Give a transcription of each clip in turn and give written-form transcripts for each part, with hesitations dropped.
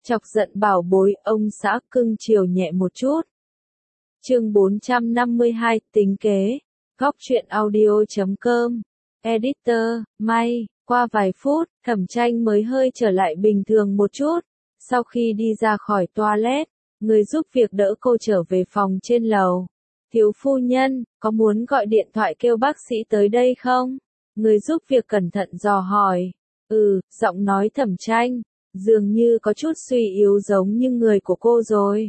Chọc giận bảo bối, ông xã cưng chiều nhẹ một chút. Chương 452, tính kế. Góc truyện audio.com. Editor, May. Qua vài phút, Thẩm Tranh mới hơi trở lại bình thường một chút. Sau khi đi ra khỏi toilet, người giúp việc đỡ cô trở về phòng trên lầu. Thiếu phu nhân, có muốn gọi điện thoại kêu bác sĩ tới đây không? Người giúp việc cẩn thận dò hỏi. Giọng nói Thẩm Tranh, dường như có chút suy yếu giống như người của cô rồi.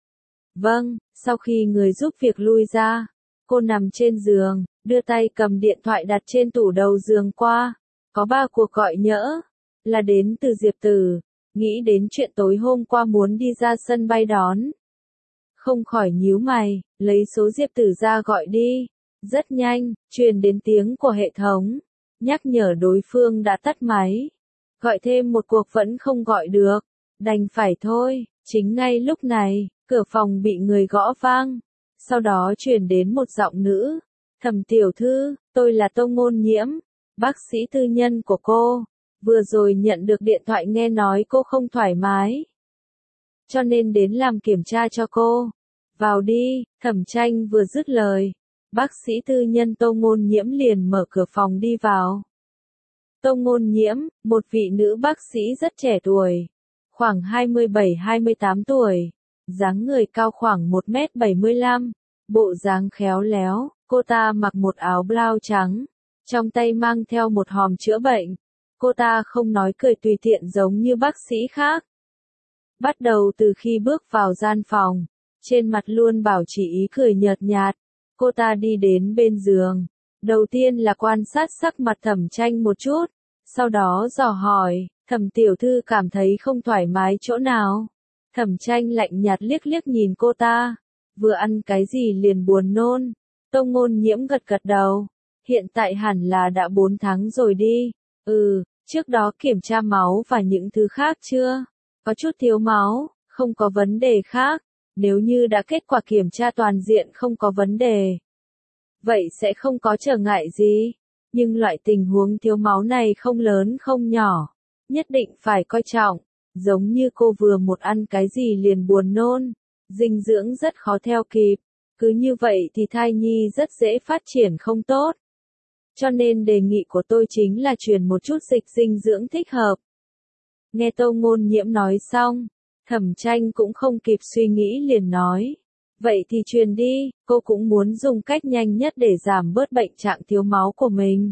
Vâng, sau khi người giúp việc lui ra, cô nằm trên giường, đưa tay cầm điện thoại đặt trên tủ đầu giường qua. Có 3 cuộc gọi nhỡ, là đến từ Diệp Tử, nghĩ đến chuyện tối hôm qua muốn đi ra sân bay đón. Không khỏi nhíu mày, lấy số Diệp Tử ra gọi đi. Rất nhanh, truyền đến tiếng của hệ thống, nhắc nhở đối phương đã tắt máy. Gọi thêm một cuộc vẫn không gọi được, đành phải thôi. Chính ngay lúc này, cửa phòng bị người gõ vang. Sau đó truyền đến một giọng nữ. Thẩm tiểu thư, tôi là Tô Ngôn Nhiễm, bác sĩ tư nhân của cô. Vừa rồi nhận được điện thoại nghe nói cô không thoải mái, cho nên đến làm kiểm tra cho cô. Vào đi. Thẩm Tranh vừa dứt lời, bác sĩ tư nhân Tô Ngôn Nhiễm liền mở cửa phòng đi vào. Tô Ngôn Nhiễm, một vị nữ bác sĩ rất trẻ tuổi, khoảng 27-28 tuổi, dáng người cao khoảng 1m75, bộ dáng khéo léo. Cô ta mặc một áo blau trắng, trong tay mang theo một hòm chữa bệnh. Cô ta không nói cười tùy tiện giống như bác sĩ khác. Bắt đầu từ khi bước vào gian phòng, trên mặt luôn bảo trì ý cười nhợt nhạt. Cô ta đi đến bên giường, đầu tiên là quan sát sắc mặt Thẩm Tranh một chút, sau đó dò hỏi, Thẩm tiểu thư cảm thấy không thoải mái chỗ nào? Thẩm Tranh lạnh nhạt liếc liếc nhìn cô ta, vừa ăn cái gì liền buồn nôn. Tô Ngôn Nhiễm gật gật đầu, hiện tại hẳn là đã 4 tháng rồi đi. Trước đó kiểm tra máu và những thứ khác chưa? Có chút thiếu máu, không có vấn đề khác. Nếu như đã kết quả kiểm tra toàn diện không có vấn đề, vậy sẽ không có trở ngại gì. Nhưng loại tình huống thiếu máu này không lớn không nhỏ, nhất định phải coi trọng. Giống như cô vừa một ăn cái gì liền buồn nôn, dinh dưỡng rất khó theo kịp. Cứ như vậy thì thai nhi rất dễ phát triển không tốt. Cho nên đề nghị của tôi chính là truyền một chút dịch dinh dưỡng thích hợp. Nghe Tô Ngôn Nhiễm nói xong, Thẩm Tranh cũng không kịp suy nghĩ liền nói. Vậy thì truyền đi, cô cũng muốn dùng cách nhanh nhất để giảm bớt bệnh trạng thiếu máu của mình.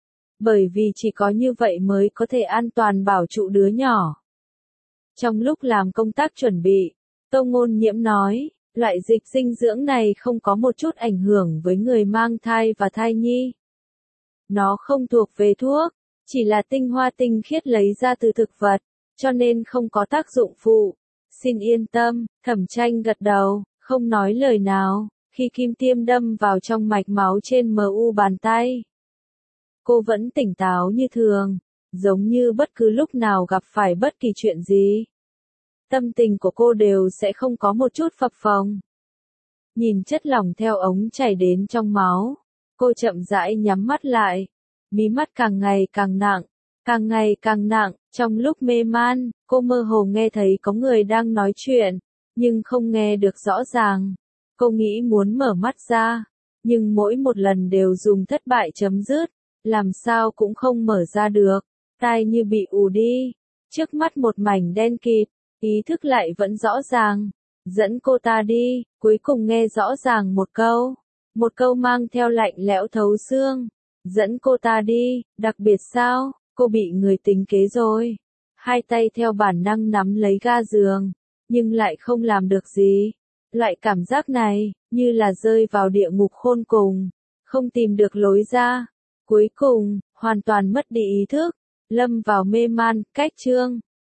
Bởi vì chỉ có như vậy mới có thể an toàn bảo trụ đứa nhỏ. Trong lúc làm công tác chuẩn bị, Tô Ngôn Nhiễm nói, loại dịch dinh dưỡng này không có một chút ảnh hưởng với người mang thai và thai nhi. Nó không thuộc về thuốc, chỉ là tinh hoa tinh khiết lấy ra từ thực vật, cho nên không có tác dụng phụ. Xin yên tâm. Thẩm Tranh gật đầu, không nói lời nào. Khi kim tiêm đâm vào trong mạch máu trên mu bàn tay, cô vẫn tỉnh táo như thường, giống như bất cứ lúc nào gặp phải bất kỳ chuyện gì, tâm tình của cô đều sẽ không có một chút phập phồng. Nhìn chất lỏng theo ống chảy đến trong máu, cô chậm rãi nhắm mắt lại, mí mắt càng ngày càng nặng, càng ngày càng nặng. Trong lúc mê man, cô mơ hồ nghe thấy có người đang nói chuyện, nhưng không nghe được rõ ràng. Cô nghĩ muốn mở mắt ra, nhưng mỗi một lần đều dùng thất bại chấm dứt, làm sao cũng không mở ra được. Tai như bị ù đi, trước mắt một mảnh đen kịt, ý thức lại vẫn rõ ràng. Dẫn cô ta đi, cuối cùng nghe rõ ràng một câu mang theo lạnh lẽo thấu xương. Dẫn cô ta đi, đặc biệt sao? Cô bị người tính kế rồi. Hai tay theo bản năng nắm lấy ga giường, nhưng lại không làm được gì. Loại cảm giác này, như là rơi vào địa ngục khôn cùng, không tìm được lối ra. Cuối cùng, hoàn toàn mất đi ý thức, lâm vào mê man. Cách chương